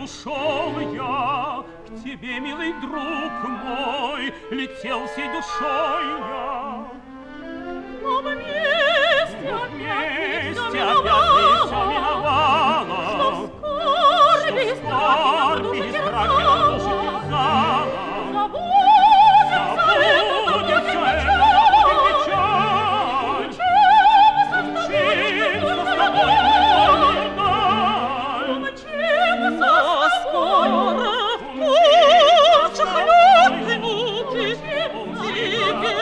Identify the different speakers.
Speaker 1: ушел я к тебе, милый друг мой, летел всей душой я.
Speaker 2: Но вместе опять
Speaker 1: Вместе
Speaker 2: все
Speaker 1: опять все миновало,
Speaker 2: что в скорби и страхе душу терзало. Забудем все это, печаль. Учимся с тобой, но скоро в путь хлёпнет тебе